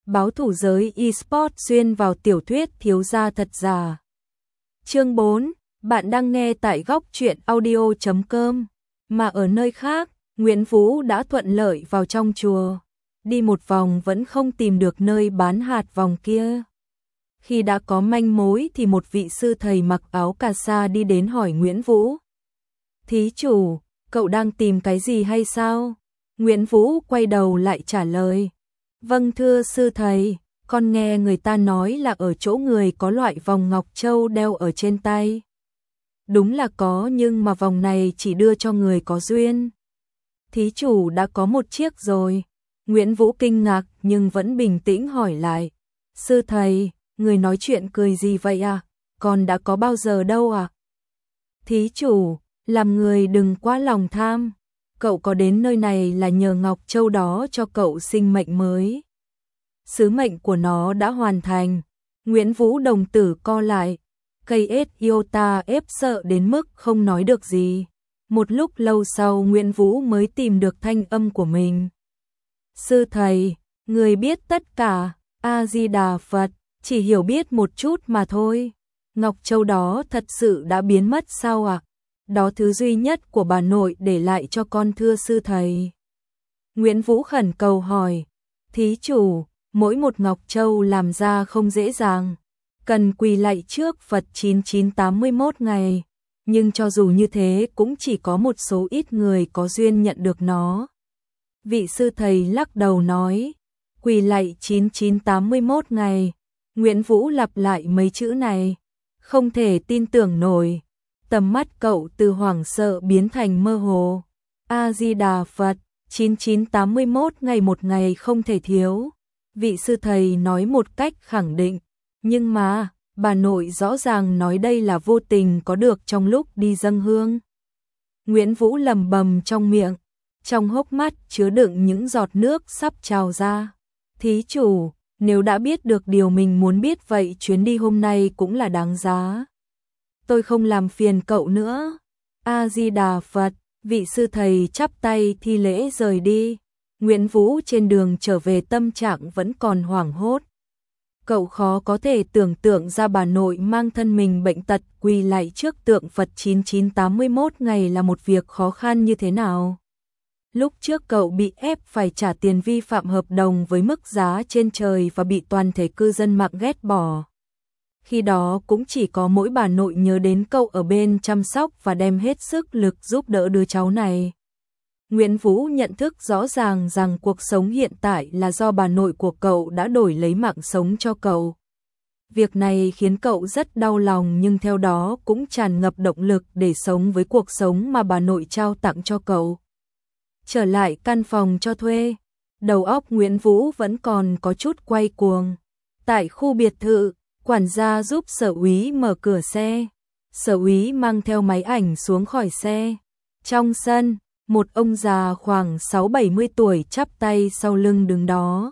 báo thủ giới eSports xuyên vào tiểu thuyết thiếu gia thật giả. Chương 4, bạn đang nghe tại góc truyện audio.com. Mà ở nơi khác, Nguyễn Vũ đã thuận lợi vào trong chùa. Đi một vòng vẫn không tìm được nơi bán hạt vòng kia. Khi đã có manh mối thì một vị sư thầy mặc áo cà sa đi đến hỏi Nguyễn Vũ. Thí chủ, cậu đang tìm cái gì hay sao? Nguyễn Vũ quay đầu lại trả lời. Vâng thưa sư thầy, con nghe người ta nói là ở chỗ người có loại vòng ngọc châu đeo ở trên tay. Đúng là có, nhưng mà vòng này chỉ đưa cho người có duyên. Thí chủ đã có một chiếc rồi. Nguyễn Vũ kinh ngạc nhưng vẫn bình tĩnh hỏi lại. Sư thầy, người nói chuyện cười gì vậy à? Con đã có bao giờ đâu à? Thí chủ, làm người đừng quá lòng tham. Cậu có đến nơi này là nhờ ngọc châu đó cho cậu sinh mệnh mới. Sứ mệnh của nó đã hoàn thành. Nguyễn Vũ đồng tử co lại. Cây ết iota ép sợ đến mức không nói được gì. Một lúc lâu sau Nguyễn Vũ mới tìm được thanh âm của mình. Sư thầy, người biết tất cả. A-di-đà Phật, chỉ hiểu biết một chút mà thôi. Ngọc châu đó thật sự đã biến mất sao ạ? Đó thứ duy nhất của bà nội để lại cho con thưa sư thầy. Nguyễn Vũ khẩn cầu hỏi. Thí chủ, mỗi một ngọc châu làm ra không dễ dàng. Cần quỳ lạy trước Phật 9981 ngày. Nhưng cho dù như thế cũng chỉ có một số ít người có duyên nhận được nó. Vị sư thầy lắc đầu nói. Quỳ lạy 9981 ngày. Nguyễn Vũ lặp lại mấy chữ này. Không thể tin tưởng nổi. Tầm mắt cậu từ hoảng sợ biến thành mơ hồ. A-di-đà Phật, 9981 ngày một ngày không thể thiếu. Vị sư thầy nói một cách khẳng định. Nhưng mà, bà nội rõ ràng nói đây là vô tình có được trong lúc đi dâng hương. Nguyễn Vũ lầm bầm trong miệng. Trong hốc mắt chứa đựng những giọt nước sắp trào ra. Thí chủ, nếu đã biết được điều mình muốn biết vậy chuyến đi hôm nay cũng là đáng giá. Tôi không làm phiền cậu nữa. A-di-đà Phật, vị sư thầy chắp tay thi lễ rời đi. Nguyễn Vũ trên đường trở về tâm trạng vẫn còn hoảng hốt. Cậu khó có thể tưởng tượng ra bà nội mang thân mình bệnh tật quỳ lạy trước tượng Phật 9981 ngày là một việc khó khăn như thế nào. Lúc trước cậu bị ép phải trả tiền vi phạm hợp đồng với mức giá trên trời và bị toàn thể cư dân mạng ghét bỏ. Khi đó cũng chỉ có mỗi bà nội nhớ đến cậu ở bên chăm sóc và đem hết sức lực giúp đỡ đứa cháu này. Nguyễn Vũ nhận thức rõ ràng rằng cuộc sống hiện tại là do bà nội của cậu đã đổi lấy mạng sống cho cậu. Việc này khiến cậu rất đau lòng nhưng theo đó cũng tràn ngập động lực để sống với cuộc sống mà bà nội trao tặng cho cậu. Trở lại căn phòng cho thuê, đầu óc Nguyễn Vũ vẫn còn có chút quay cuồng. Tại khu biệt thự, quản gia giúp sở úy mở cửa xe. Sở úy mang theo máy ảnh xuống khỏi xe. Trong sân, một ông già khoảng 6-70 tuổi chắp tay sau lưng đứng đó.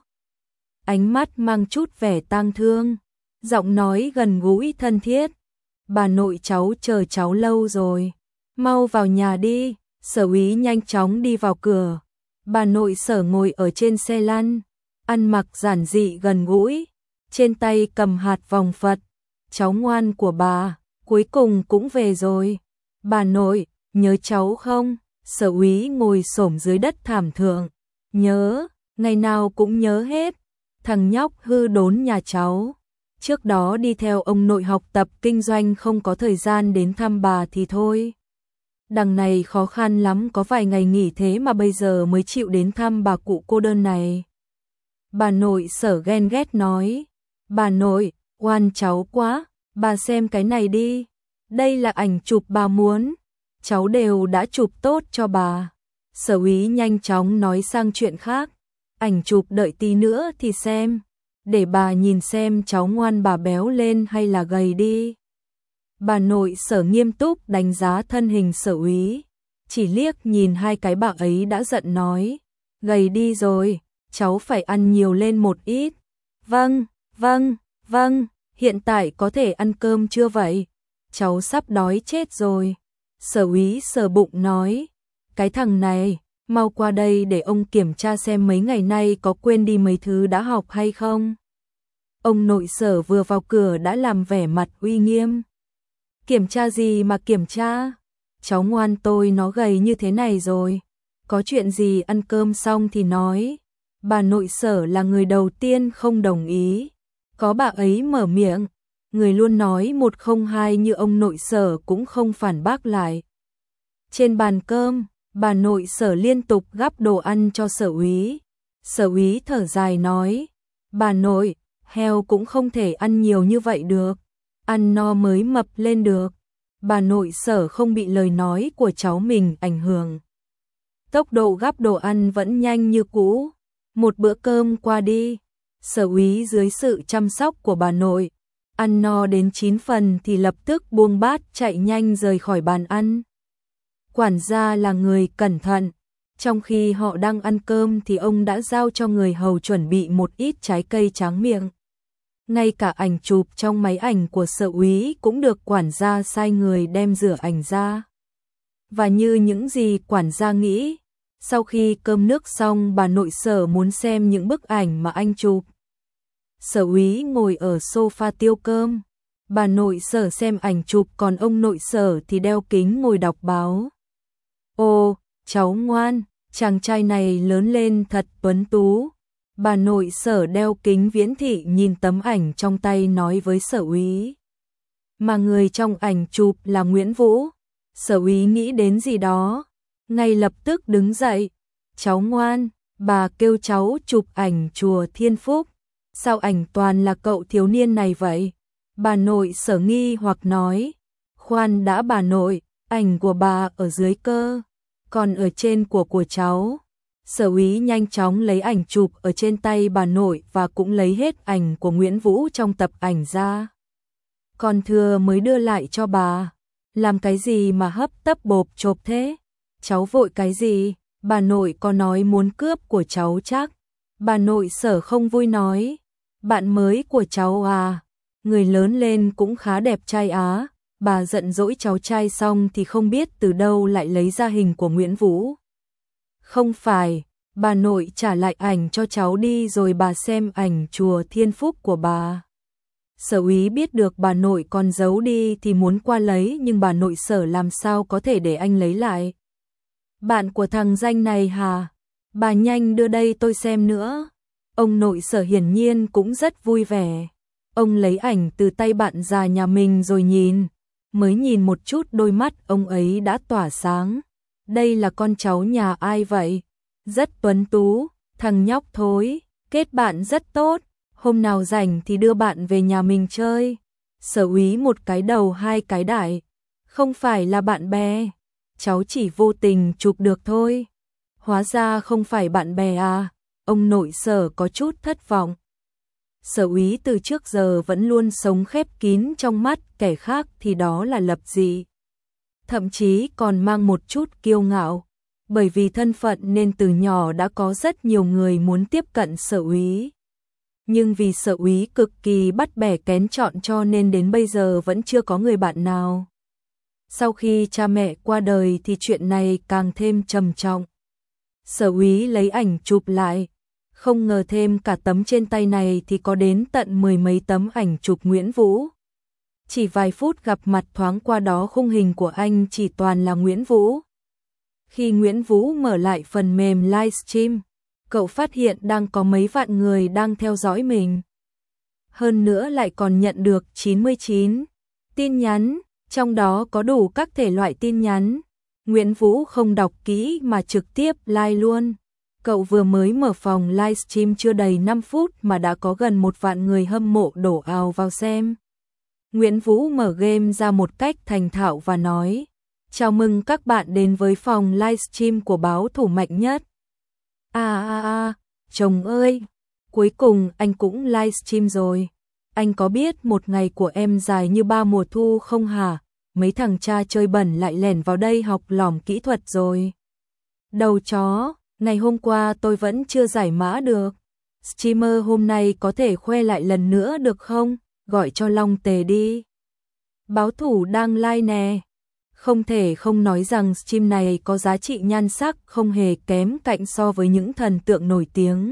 Ánh mắt mang chút vẻ tang thương, giọng nói gần gũi thân thiết. Bà nội cháu chờ cháu lâu rồi, mau vào nhà đi. Sở úy nhanh chóng đi vào cửa. Bà nội Sở ngồi ở trên xe lăn, ăn mặc giản dị gần gũi, trên tay cầm hạt vòng Phật. Cháu ngoan của bà, cuối cùng cũng về rồi. Bà nội, nhớ cháu không? Sở úy ngồi xổm dưới đất thảm thượng. Nhớ, ngày nào cũng nhớ hết. Thằng nhóc hư đốn nhà cháu. Trước đó đi theo ông nội học tập kinh doanh không có thời gian đến thăm bà thì thôi. Đằng này khó khăn lắm có vài ngày nghỉ thế mà bây giờ mới chịu đến thăm bà cụ cô đơn này. Bà nội Sở ghen ghét nói. Bà nội, oan cháu quá, bà xem cái này đi. Đây là ảnh chụp bà muốn. Cháu đều đã chụp tốt cho bà. Sở úy nhanh chóng nói sang chuyện khác. Ảnh chụp đợi tí nữa thì xem. Để bà nhìn xem cháu ngoan bà béo lên hay là gầy đi. Bà nội Sở nghiêm túc đánh giá thân hình sở úy. Chỉ liếc nhìn hai cái bà ấy đã giận nói. Gầy đi rồi, cháu phải ăn nhiều lên một ít. Vâng, vâng, vâng, hiện tại có thể ăn cơm chưa vậy? Cháu sắp đói chết rồi. Sở úy sờ bụng nói. Cái thằng này, Mau qua đây để ông kiểm tra xem mấy ngày nay có quên đi mấy thứ đã học hay không. Ông nội Sở vừa vào cửa đã làm vẻ mặt uy nghiêm. Kiểm tra gì mà kiểm tra? Cháu ngoan tôi nó gầy như thế này rồi. Có chuyện gì ăn cơm xong thì nói. Bà nội Sở là người đầu tiên không đồng ý. Có bà ấy mở miệng. Người luôn nói 102 như ông nội Sở cũng không phản bác lại. Trên bàn cơm, bà nội Sở liên tục gắp đồ ăn cho Sở úy. Sở úy thở dài nói. Bà nội, heo cũng không thể ăn nhiều như vậy được. Ăn no mới mập lên được. Bà nội Sở không bị lời nói của cháu mình ảnh hưởng. Tốc độ gắp đồ ăn vẫn nhanh như cũ. Một bữa cơm qua đi, Sở úy dưới sự chăm sóc của bà nội, ăn no đến 9 phần thì lập tức buông bát chạy nhanh rời khỏi bàn ăn. Quản gia là người cẩn thận, trong khi họ đang ăn cơm thì ông đã giao cho người hầu chuẩn bị một ít trái cây tráng miệng. Ngay cả ảnh chụp trong máy ảnh của Sở úy cũng được quản gia sai người đem rửa ảnh ra. Và như những gì quản gia nghĩ, sau khi cơm nước xong bà nội Sở muốn xem những bức ảnh mà anh chụp. Sở úy ngồi ở sofa tiêu cơm, bà nội Sở xem ảnh chụp còn ông nội Sở thì đeo kính ngồi đọc báo. Ô, cháu ngoan, chàng trai này lớn lên thật tuấn tú. Bà nội Sở đeo kính viễn thị nhìn tấm ảnh trong tay nói với Sở úy. Mà người trong ảnh chụp là Nguyễn Vũ. Sở úy nghĩ đến gì đó, ngay lập tức đứng dậy. Cháu ngoan, bà kêu cháu chụp ảnh chùa Thiên Phúc. Sao ảnh toàn là cậu thiếu niên này vậy? Bà nội Sở nghi hoặc nói. Khoan đã bà nội, ảnh của bà ở dưới cơ, còn ở trên của cháu. Sở úy nhanh chóng lấy ảnh chụp ở trên tay bà nội và cũng lấy hết ảnh của Nguyễn Vũ trong tập ảnh ra. Còn thừa mới đưa lại cho bà. Làm cái gì mà hấp tấp bộp chộp thế? Cháu vội cái gì? Bà nội có nói muốn cướp của cháu chắc. Bà nội Sở không vui nói. Bạn mới của cháu à? Người lớn lên cũng khá đẹp trai á. Bà giận dỗi cháu trai xong thì không biết từ đâu lại lấy ra hình của Nguyễn Vũ. Không phải, bà nội trả lại ảnh cho cháu đi rồi bà xem ảnh chùa Thiên Phúc của bà. Sở úy biết được bà nội còn giấu đi thì muốn qua lấy nhưng bà nội Sở làm sao có thể để anh lấy lại. Bạn của thằng danh này hả? Bà nhanh đưa đây tôi xem nữa. Ông nội Sở hiển nhiên cũng rất vui vẻ. Ông lấy ảnh từ tay bạn già nhà mình rồi nhìn. Mới nhìn một chút đôi mắt ông ấy đã tỏa sáng. Đây là con cháu nhà ai vậy? Rất tuấn tú, thằng nhóc thối, kết bạn rất tốt. Hôm nào rảnh thì đưa bạn về nhà mình chơi. Sở úy một cái đầu hai cái đại. Không phải là bạn bè. Cháu chỉ vô tình chụp được thôi. Hóa ra không phải bạn bè à? Ông nội Sở có chút thất vọng. Sở úy từ trước giờ vẫn luôn sống khép kín trong mắt kẻ khác thì đó là lập dị. Thậm chí còn mang một chút kiêu ngạo. Bởi vì thân phận nên từ nhỏ đã có rất nhiều người muốn tiếp cận Sở úy. Nhưng vì Sở úy cực kỳ bắt bẻ kén chọn cho nên đến bây giờ vẫn chưa có người bạn nào. Sau khi cha mẹ qua đời thì chuyện này càng thêm trầm trọng. Sở úy lấy ảnh chụp lại. Không ngờ thêm cả tấm trên tay này thì có đến tận 10 mấy tấm ảnh chụp Nguyễn Vũ. Chỉ vài phút gặp mặt thoáng qua đó khung hình của anh chỉ toàn là Nguyễn Vũ. Khi Nguyễn Vũ mở lại phần mềm livestream, cậu phát hiện đang có mấy vạn người đang theo dõi mình. Hơn nữa lại còn nhận được 99 tin nhắn, trong đó có đủ các thể loại tin nhắn. Nguyễn Vũ không đọc kỹ mà trực tiếp like luôn. Cậu vừa mới mở phòng livestream chưa đầy 5 phút mà đã có gần 1 vạn người hâm mộ đổ ào vào xem. Nguyễn Vũ mở game ra một cách thành thạo và nói: "Chào mừng các bạn đến với phòng livestream của báo thủ mạnh nhất." Chồng ơi, cuối cùng anh cũng livestream rồi. Anh có biết một ngày của em dài như 3 mùa thu không hả? Mấy thằng cha chơi bẩn lại lẻn vào đây học lỏm kỹ thuật rồi. Đầu chó, ngày hôm qua tôi vẫn chưa giải mã được. Streamer hôm nay có thể khoe lại lần nữa được không? Gọi cho Long Tề đi. Báo thủ đang live nè. Không thể không nói rằng stream này có giá trị nhan sắc không hề kém cạnh so với những thần tượng nổi tiếng.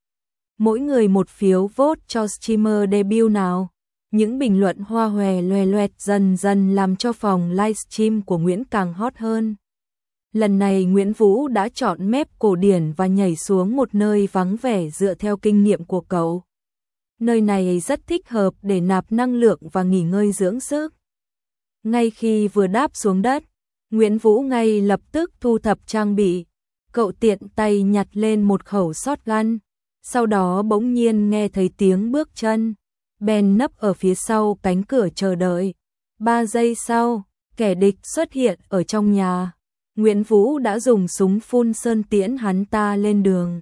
Mỗi người một phiếu vote cho streamer debut nào. Những bình luận hoa hòe loè loẹt dần dần làm cho phòng livestream của Nguyễn càng hot hơn. Lần này Nguyễn Vũ đã chọn mép cổ điển và nhảy xuống một nơi vắng vẻ dựa theo kinh nghiệm của cậu. Nơi này rất thích hợp để nạp năng lượng và nghỉ ngơi dưỡng sức. Ngay khi vừa đáp xuống đất, Nguyễn Vũ ngay lập tức thu thập trang bị. Cậu tiện tay nhặt lên một khẩu shotgun, sau đó bỗng nhiên nghe thấy tiếng bước chân. Bèn nấp ở phía sau cánh cửa chờ đợi. 3 giây sau, kẻ địch xuất hiện ở trong nhà. Nguyễn Vũ đã dùng súng phun sơn tiễn hắn ta lên đường.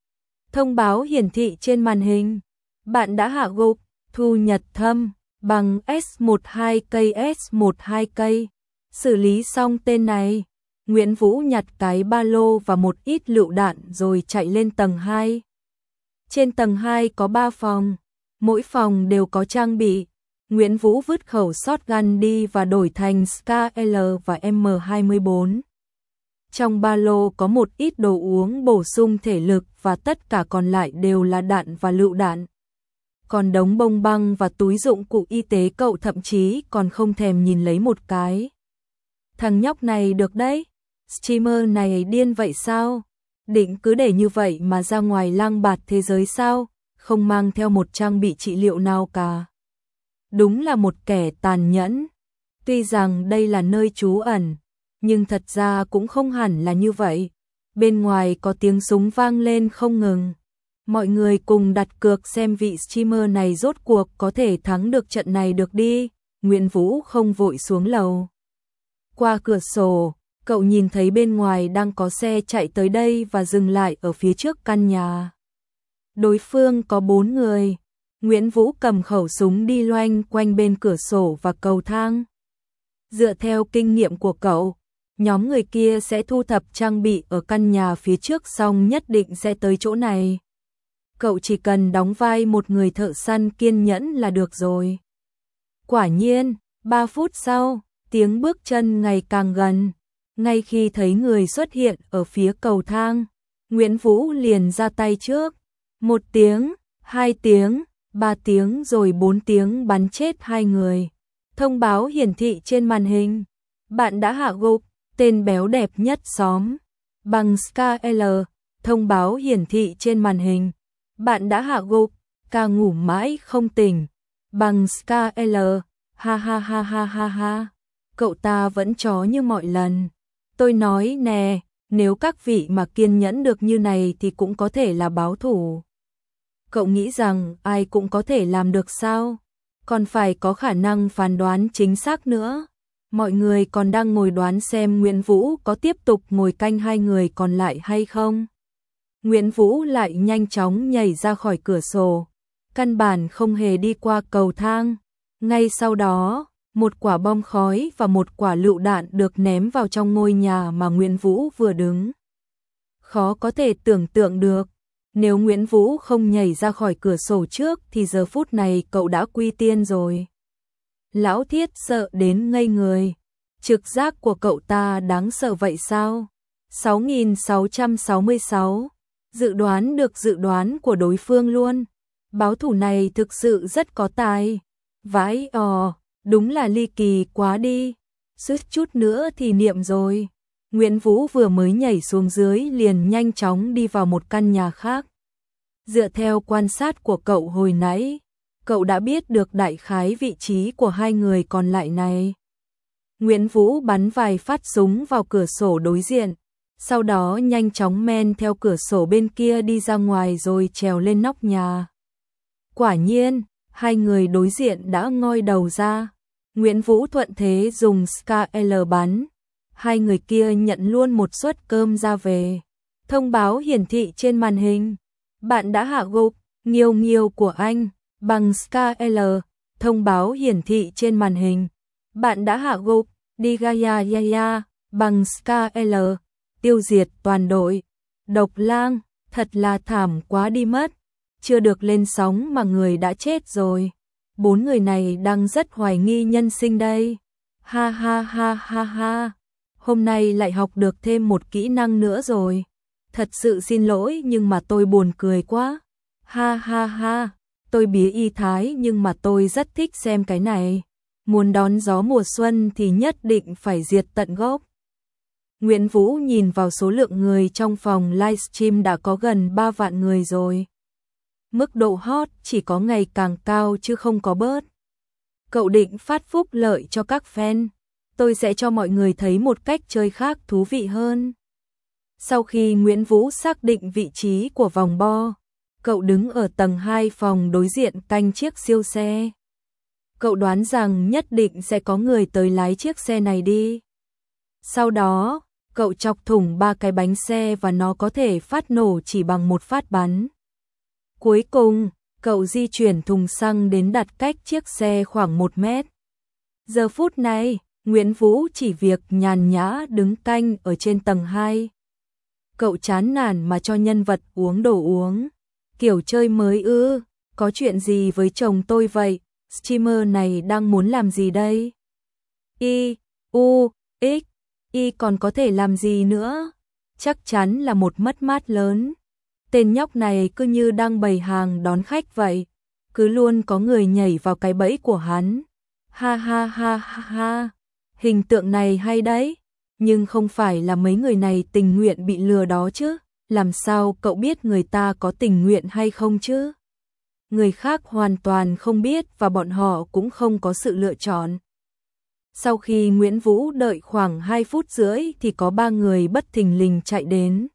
Thông báo hiển thị trên màn hình. Bạn đã hạ gục Thu Nhật Thâm bằng S12 cây S12 cây. Xử lý xong tên này, Nguyễn Vũ nhặt cái ba lô và một ít lựu đạn rồi chạy lên tầng 2. Trên tầng 2 có 3 phòng, mỗi phòng đều có trang bị. Nguyễn Vũ vứt khẩu shotgun đi và đổi thành SKL và M24. Trong ba lô có một ít đồ uống bổ sung thể lực và tất cả còn lại đều là đạn và lựu đạn. Còn đống bông băng và túi dụng cụ y tế cậu thậm chí còn không thèm nhìn lấy một cái. Thằng nhóc này được đấy, streamer này điên vậy sao? Định cứ để như vậy mà ra ngoài lang bạt thế giới sao? Không mang theo một trang bị trị liệu nào cả. Đúng là một kẻ tàn nhẫn. Tuy rằng đây là nơi trú ẩn, nhưng thật ra cũng không hẳn là như vậy. Bên ngoài có tiếng súng vang lên không ngừng. Mọi người cùng đặt cược xem vị streamer này rốt cuộc có thể thắng được trận này được đi. Nguyễn Vũ không vội xuống lầu. Qua cửa sổ, cậu nhìn thấy bên ngoài đang có xe chạy tới đây và dừng lại ở phía trước căn nhà. Đối phương có 4 người. Nguyễn Vũ cầm khẩu súng đi loanh quanh bên cửa sổ và cầu thang. Dựa theo kinh nghiệm của cậu, nhóm người kia sẽ thu thập trang bị ở căn nhà phía trước xong nhất định sẽ tới chỗ này. Cậu chỉ cần đóng vai một người thợ săn kiên nhẫn là được rồi. Quả nhiên, 3 phút sau, tiếng bước chân ngày càng gần. Ngay khi thấy người xuất hiện ở phía cầu thang, Nguyễn Vũ liền ra tay trước. 1 tiếng, 2 tiếng, 3 tiếng rồi 4 tiếng bắn chết 2 người. Thông báo hiển thị trên màn hình. Bạn đã hạ gục tên béo đẹp nhất xóm. Bằng SKL, thông báo hiển thị trên màn hình. Bạn đã hạ gục ca ngủ mãi không tỉnh. Bằng SKL, ha ha ha ha ha ha. Cậu ta vẫn chó như mọi lần. Tôi nói nè, nếu các vị mà kiên nhẫn được như này thì cũng có thể là báo thủ. Cậu nghĩ rằng ai cũng có thể làm được sao? Còn phải có khả năng phán đoán chính xác nữa. Mọi người còn đang ngồi đoán xem Nguyễn Vũ có tiếp tục ngồi canh 2 người còn lại hay không. Nguyễn Vũ lại nhanh chóng nhảy ra khỏi cửa sổ. Căn bản không hề đi qua cầu thang. Ngay sau đó, một quả bom khói và một quả lựu đạn được ném vào trong ngôi nhà mà Nguyễn Vũ vừa đứng. Khó có thể tưởng tượng được, nếu Nguyễn Vũ không nhảy ra khỏi cửa sổ trước thì giờ phút này cậu đã quy tiên rồi. Lão Thiết sợ đến ngây người. Trực giác của cậu ta đáng sợ vậy sao? 6666. Dự đoán được dự đoán của đối phương luôn. Báo thủ này thực sự rất có tài. Vãi đúng là ly kỳ quá đi. Suýt chút nữa thì niệm rồi. Nguyễn Vũ vừa mới nhảy xuống dưới liền nhanh chóng đi vào một căn nhà khác. Dựa theo quan sát của cậu hồi nãy, cậu đã biết được đại khái vị trí của 2 người còn lại này. Nguyễn Vũ bắn vài phát súng vào cửa sổ đối diện, sau đó nhanh chóng men theo cửa sổ bên kia đi ra ngoài rồi trèo lên nóc nhà. Quả nhiên, 2 người đối diện đã ngoi đầu ra. Nguyễn Vũ thuận thế dùng SKL bắn. 2 người kia nhận luôn một suất cơm ra về. Thông báo hiển thị trên màn hình. Bạn đã hạ gục Nghiêu Nghiêu của anh. Bằng SKL. Thông báo hiển thị trên màn hình. Bạn đã hạ gục Digaya Yaya. Bằng SKL. Tiêu diệt toàn đội. Độc Lang, thật là thảm quá đi mất. Chưa được lên sóng mà người đã chết rồi. 4 người này đang rất hoài nghi nhân sinh đây. Ha ha ha ha ha. Hôm nay lại học được thêm một kỹ năng nữa rồi. Thật sự xin lỗi nhưng mà tôi buồn cười quá. Ha ha ha. Tôi bía y thái nhưng mà tôi rất thích xem cái này. Muốn đón gió mùa xuân thì nhất định phải diệt tận gốc. Nguyễn Vũ nhìn vào số lượng người trong phòng livestream đã có gần 3 vạn người rồi. Mức độ hot chỉ có ngày càng cao chứ không có bớt. Cậu định phát phúc lợi cho các fan. Tôi sẽ cho mọi người thấy một cách chơi khác thú vị hơn. Sau khi Nguyễn Vũ xác định vị trí của vòng bo, cậu đứng ở tầng 2 phòng đối diện canh chiếc siêu xe. Cậu đoán rằng nhất định sẽ có người tới lái chiếc xe này đi. Sau đó, cậu chọc thủng 3 cái bánh xe và nó có thể phát nổ chỉ bằng một phát bắn. Cuối cùng, cậu di chuyển thùng xăng đến đặt cách chiếc xe khoảng 1 mét. Giờ phút này, Nguyễn Vũ chỉ việc nhàn nhã đứng canh ở trên tầng 2. Cậu chán nản mà cho nhân vật uống đồ uống. Kiểu chơi mới ư, có chuyện gì với chồng tôi vậy? Streamer này đang muốn làm gì đây? Y, U, X, Y còn có thể làm gì nữa? Chắc chắn là một mất mát lớn. Tên nhóc này cứ như đang bày hàng đón khách vậy. Cứ luôn có người nhảy vào cái bẫy của hắn. Ha ha ha ha ha. Hình tượng này hay đấy. Nhưng không phải là mấy người này tình nguyện bị lừa đó chứ. Làm sao cậu biết người ta có tình nguyện hay không chứ? Người khác hoàn toàn không biết và bọn họ cũng không có sự lựa chọn. Sau khi Nguyễn Vũ đợi khoảng 2 phút rưỡi thì có 3 người bất thình lình chạy đến.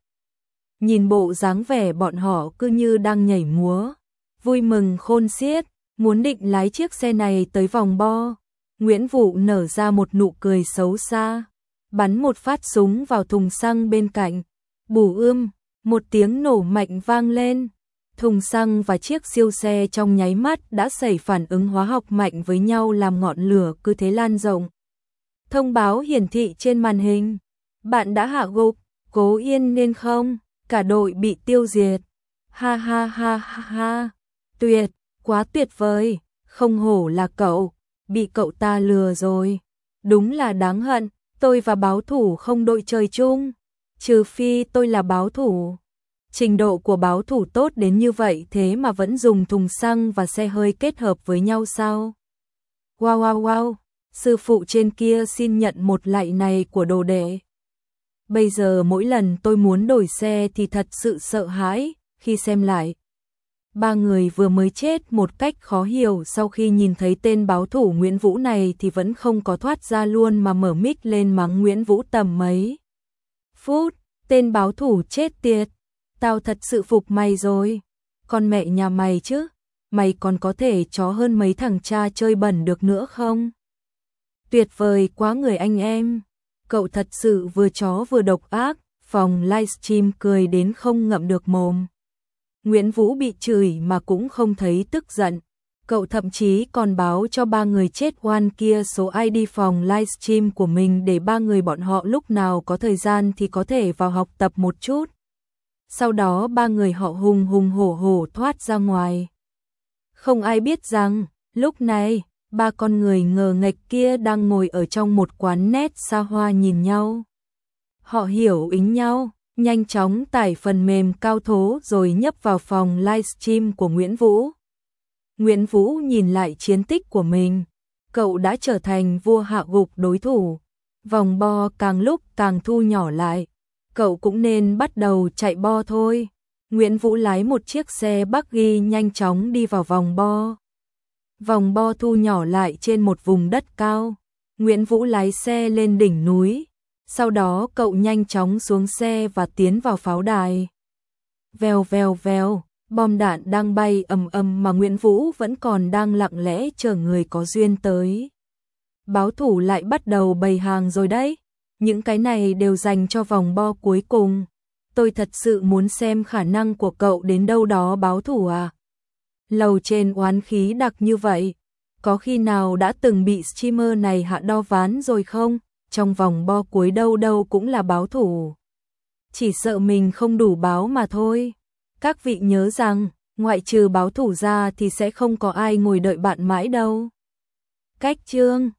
Nhìn bộ dáng vẻ bọn họ cứ như đang nhảy múa, vui mừng khôn xiết, muốn định lái chiếc xe này tới vòng bo. Nguyễn Vũ nở ra một nụ cười xấu xa, bắn một phát súng vào thùng xăng bên cạnh. Bù một tiếng nổ mạnh vang lên. Thùng xăng và chiếc siêu xe trong nháy mắt đã xảy phản ứng hóa học mạnh với nhau làm ngọn lửa cứ thế lan rộng. Thông báo hiển thị trên màn hình. Bạn đã hạ gục, cố yên nên không, cả đội bị tiêu diệt. Ha ha ha ha ha. Tuyệt, quá tuyệt vời, không hổ là cậu, bị cậu ta lừa rồi. Đúng là đáng hận, tôi và báo thủ không đội trời chung. Trừ phi tôi là báo thủ. Trình độ của báo thủ tốt đến như vậy thế mà vẫn dùng thùng xăng và xe hơi kết hợp với nhau sao? Wow wow wow, sư phụ trên kia xin nhận một lạy này của đồ đệ. Bây giờ mỗi lần tôi muốn đổi xe thì thật sự sợ hãi khi xem lại. 3 người vừa mới chết một cách khó hiểu sau khi nhìn thấy tên báo thủ Nguyễn Vũ này thì vẫn không có thoát ra luôn mà mở mic lên mắng Nguyễn Vũ tầm mấy phút. Tên báo thủ chết tiệt. Tao thật sự phục mày rồi. Con mẹ nhà mày chứ. Mày còn có thể chó hơn mấy thằng cha chơi bẩn được nữa không? Tuyệt vời quá người anh em. Cậu thật sự vừa chó vừa độc ác. Phòng livestream cười đến không ngậm được mồm. Nguyễn Vũ bị chửi mà cũng không thấy tức giận. Cậu thậm chí còn báo cho 3 người chết oan kia số ID phòng livestream của mình để 3 người bọn họ lúc nào có thời gian thì có thể vào học tập một chút. Sau đó 3 người họ hùng hùng hổ hổ thoát ra ngoài. Không ai biết rằng, lúc này, 3 con người ngờ nghệch kia đang ngồi ở trong một quán net xa hoa nhìn nhau. Họ hiểu ý nhau, nhanh chóng tải phần mềm cao thố rồi nhấp vào phòng livestream của Nguyễn Vũ. Nguyễn Vũ nhìn lại chiến tích của mình. Cậu đã trở thành vua hạ gục đối thủ. Vòng bo càng lúc càng thu nhỏ lại. Cậu cũng nên bắt đầu chạy bo thôi. Nguyễn Vũ lái một chiếc xe buggy nhanh chóng đi vào vòng bo. Vòng bo thu nhỏ lại trên một vùng đất cao. Nguyễn Vũ lái xe lên đỉnh núi. Sau đó cậu nhanh chóng xuống xe và tiến vào pháo đài. Vèo vèo vèo, bom đạn đang bay ầm ầm mà Nguyễn Vũ vẫn còn đang lặng lẽ chờ người có duyên tới. Báo thủ lại bắt đầu bày hàng rồi đấy. Những cái này đều dành cho vòng bo cuối cùng. Tôi thật sự muốn xem khả năng của cậu đến đâu đó báo thủ à. Lầu trên oán khí đặc như vậy. Có khi nào đã từng bị streamer này hạ đo ván rồi không? Trong vòng bo cuối đâu đâu cũng là báo thủ. Chỉ sợ mình không đủ báo mà thôi. Các vị nhớ rằng, ngoại trừ báo thủ ra thì sẽ không có ai ngồi đợi bạn mãi đâu. Cách chương